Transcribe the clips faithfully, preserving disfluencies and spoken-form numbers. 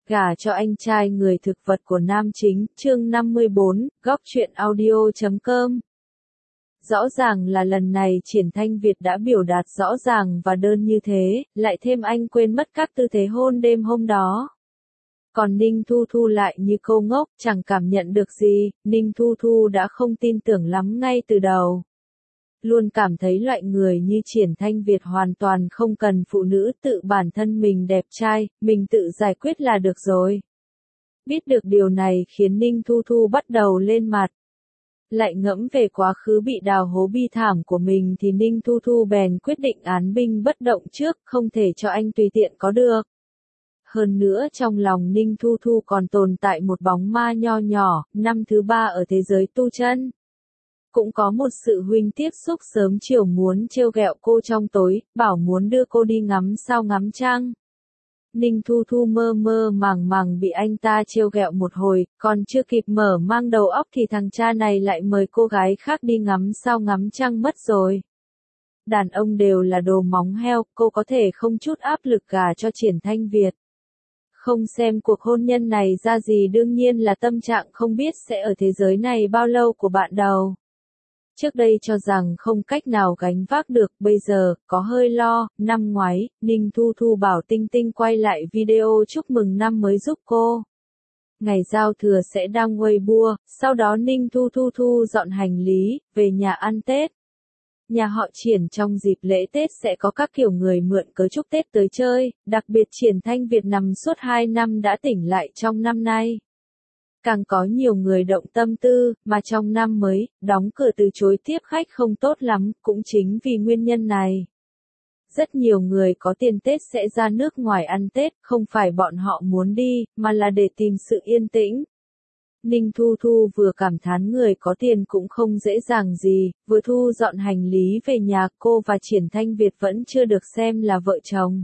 Gả cho anh trai người thực vật của nam chính, chương năm mươi bốn, góc truyện audio chấm com. Rõ ràng là lần này Triển Thanh Việt đã biểu đạt rõ ràng và đơn như thế, lại thêm anh quên mất các tư thế hôn đêm hôm đó. Còn Ninh Thu Thu lại như cô ngốc, chẳng cảm nhận được gì, Ninh Thu Thu đã không tin tưởng lắm ngay từ đầu. Luôn cảm thấy loại người như Triển Thanh Việt hoàn toàn không cần phụ nữ, tự bản thân mình đẹp trai, mình tự giải quyết là được rồi. Biết được điều này khiến Ninh Thu Thu bắt đầu lên mặt. Lại ngẫm về quá khứ bị đào hố bi thảm của mình thì Ninh Thu Thu bèn quyết định án binh bất động trước, không thể cho anh tùy tiện có được. Hơn nữa trong lòng Ninh Thu Thu còn tồn tại một bóng ma nho nhỏ, năm thứ ba ở thế giới tu chân. Cũng có một sự huynh tiếp xúc sớm chiều muốn trêu ghẹo cô trong tối, bảo muốn đưa cô đi ngắm sao ngắm trăng. Ninh Thu Thu mơ mơ màng màng bị anh ta trêu ghẹo một hồi, còn chưa kịp mở mang đầu óc thì thằng cha này lại mời cô gái khác đi ngắm sao ngắm trăng mất rồi. Đàn ông đều là đồ móng heo, cô có thể không chút áp lực gả cho Triển Thanh Việt. Không xem cuộc hôn nhân này ra gì đương nhiên là tâm trạng không biết sẽ ở thế giới này bao lâu của bạn đầu. Trước đây cho rằng không cách nào gánh vác được, bây giờ, có hơi lo. Năm ngoái, Ninh Thu Thu bảo Tinh Tinh quay lại video chúc mừng năm mới giúp cô. Ngày giao thừa sẽ đăng Weibo, sau đó Ninh Thu Thu thu dọn hành lý, về nhà ăn Tết. Nhà họ Triển trong dịp lễ Tết sẽ có các kiểu người mượn cớ chúc Tết tới chơi, đặc biệt Triển Thanh Việt nằm suốt hai năm đã tỉnh lại trong năm nay. Càng có nhiều người động tâm tư, mà trong năm mới, đóng cửa từ chối tiếp khách không tốt lắm, cũng chính vì nguyên nhân này. Rất nhiều người có tiền Tết sẽ ra nước ngoài ăn Tết, không phải bọn họ muốn đi, mà là để tìm sự yên tĩnh. Ninh Thu Thu vừa cảm thán người có tiền cũng không dễ dàng gì, vừa thu dọn hành lý về nhà, cô và Triển Thanh Việt vẫn chưa được xem là vợ chồng.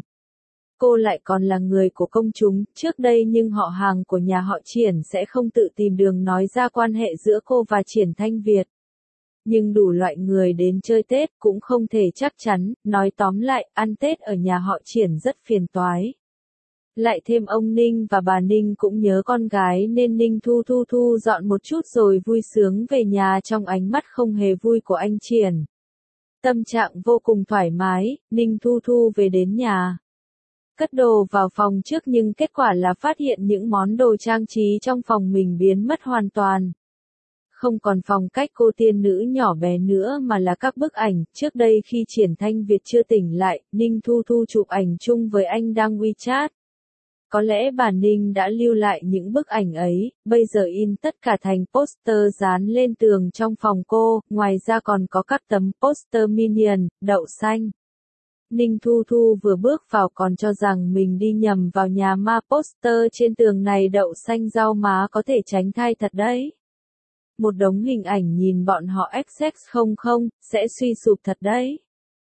Cô lại còn là người của công chúng, trước đây nhưng họ hàng của nhà họ Triển sẽ không tự tìm đường nói ra quan hệ giữa cô và Triển Thanh Việt. Nhưng đủ loại người đến chơi Tết cũng không thể chắc chắn, nói tóm lại, ăn Tết ở nhà họ Triển rất phiền toái. Lại thêm ông Ninh và bà Ninh cũng nhớ con gái nên Ninh Thu Thu thu dọn một chút rồi vui sướng về nhà trong ánh mắt không hề vui của anh Triển. Tâm trạng vô cùng thoải mái, Ninh Thu Thu về đến nhà. Cất đồ vào phòng trước nhưng kết quả là phát hiện những món đồ trang trí trong phòng mình biến mất hoàn toàn. Không còn phong cách cô tiên nữ nhỏ bé nữa mà là các bức ảnh, trước đây khi Triển Thanh Việt chưa tỉnh lại, Ninh Thu Thu chụp ảnh chung với anh đăng WeChat. Có lẽ bà Ninh đã lưu lại những bức ảnh ấy, bây giờ in tất cả thành poster dán lên tường trong phòng cô, ngoài ra còn có các tấm poster Minion, đậu xanh. Ninh Thu Thu vừa bước vào còn cho rằng mình đi nhầm vào nhà ma, poster trên tường này đậu xanh rau má có thể tránh thai thật đấy. Một đống hình ảnh nhìn bọn họ x x không không, sẽ suy sụp thật đấy.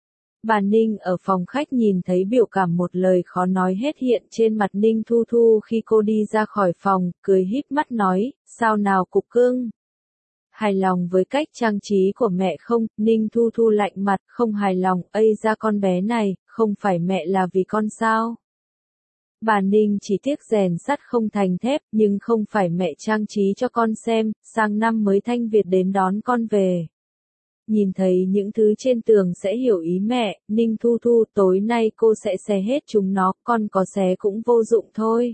Bà Ninh ở phòng khách nhìn thấy biểu cảm một lời khó nói hết hiện trên mặt Ninh Thu Thu khi cô đi ra khỏi phòng, cười híp mắt nói, sao nào cục cưng? Hài lòng với cách trang trí của mẹ không? Ninh Thu Thu lạnh mặt, không hài lòng, ây ra con bé này, không phải mẹ là vì con sao? Bà Ninh chỉ tiếc rèn sắt không thành thép, nhưng không phải mẹ trang trí cho con xem, sang năm mới Thanh Việt đến đón con về. Nhìn thấy những thứ trên tường sẽ hiểu ý mẹ, Ninh Thu Thu, tối nay cô sẽ xé hết chúng nó, con có xé cũng vô dụng thôi.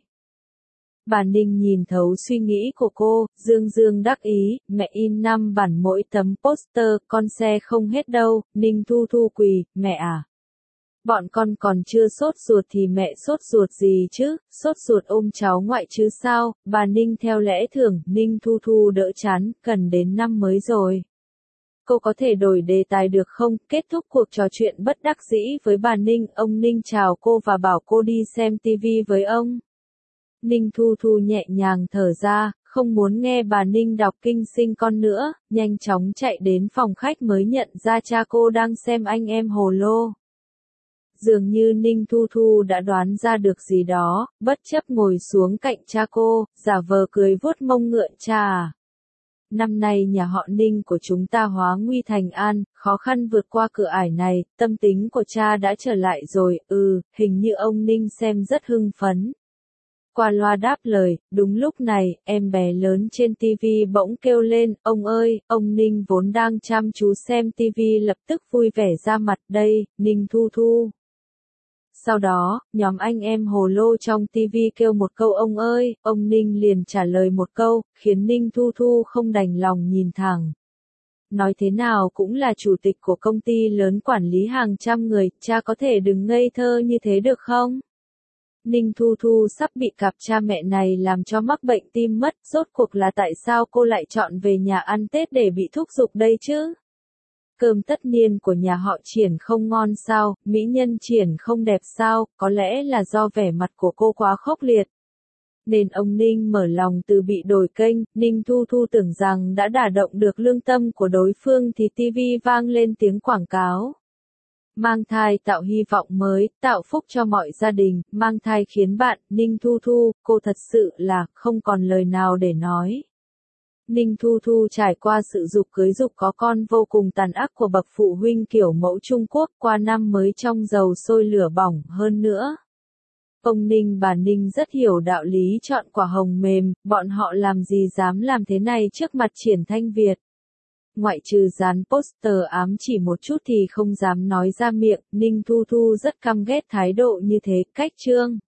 Bà Ninh nhìn thấu suy nghĩ của cô, dương dương đắc ý, mẹ in năm bản mỗi tấm poster, con xe không hết đâu. Ninh Thu Thu quỳ, mẹ à. Bọn con còn chưa sốt ruột thì mẹ sốt ruột gì chứ, sốt ruột ôm cháu ngoại chứ sao? Bà Ninh theo lẽ thường, Ninh Thu Thu đỡ chán, cần đến năm mới rồi. Cô có thể đổi đề tài được không? Kết thúc cuộc trò chuyện bất đắc dĩ với bà Ninh, ông Ninh chào cô và bảo cô đi xem tivi với ông. Ninh Thu Thu nhẹ nhàng thở ra, không muốn nghe bà Ninh đọc kinh sinh con nữa, nhanh chóng chạy đến phòng khách mới nhận ra cha cô đang xem anh em hồ lô. Dường như Ninh Thu Thu đã đoán ra được gì đó, bất chấp ngồi xuống cạnh cha cô, giả vờ cười vuốt mông ngựa, cha à. Năm nay nhà họ Ninh của chúng ta hóa nguy thành an, khó khăn vượt qua cửa ải này, tâm tính của cha đã trở lại rồi, ừ, hình như ông Ninh xem rất hưng phấn. qua loa đáp lời. Đúng lúc này, em bé lớn trên tivi bỗng kêu lên, ông ơi, ông Ninh vốn đang chăm chú xem tivi lập tức vui vẻ ra mặt, đây, Ninh Thu Thu. Sau đó, nhóm anh em hồ lô trong tivi kêu một câu ông ơi, ông Ninh liền trả lời một câu, khiến Ninh Thu Thu không đành lòng nhìn thẳng. Nói thế nào cũng là chủ tịch của công ty lớn quản lý hàng trăm người, cha có thể đừng ngây thơ như thế được không? Ninh Thu Thu sắp bị cặp cha mẹ này làm cho mắc bệnh tim mất, rốt cuộc là tại sao cô lại chọn về nhà ăn Tết để bị thúc giục đây chứ? Cơm tất niên của nhà họ Triển không ngon sao, mỹ nhân Triển không đẹp sao, có lẽ là do vẻ mặt của cô quá khốc liệt. Nên ông Ninh mở lòng từ bị đổi kênh, Ninh Thu Thu tưởng rằng đã đả động được lương tâm của đối phương thì tivi vang lên tiếng quảng cáo. Mang thai tạo hy vọng mới, tạo phúc cho mọi gia đình, mang thai khiến bạn, Ninh Thu Thu, cô thật sự là, không còn lời nào để nói. Ninh Thu Thu trải qua sự dục cưới dục có con vô cùng tàn ác của bậc phụ huynh kiểu mẫu Trung Quốc qua năm mới trong dầu sôi lửa bỏng hơn nữa. Ông Ninh bà Ninh rất hiểu đạo lý chọn quả hồng mềm, bọn họ làm gì dám làm thế này trước mặt Triển Thanh Việt. Ngoại trừ dán poster ám chỉ một chút thì không dám nói ra miệng, Ninh Thu Thu rất căm ghét thái độ như thế, cách trương.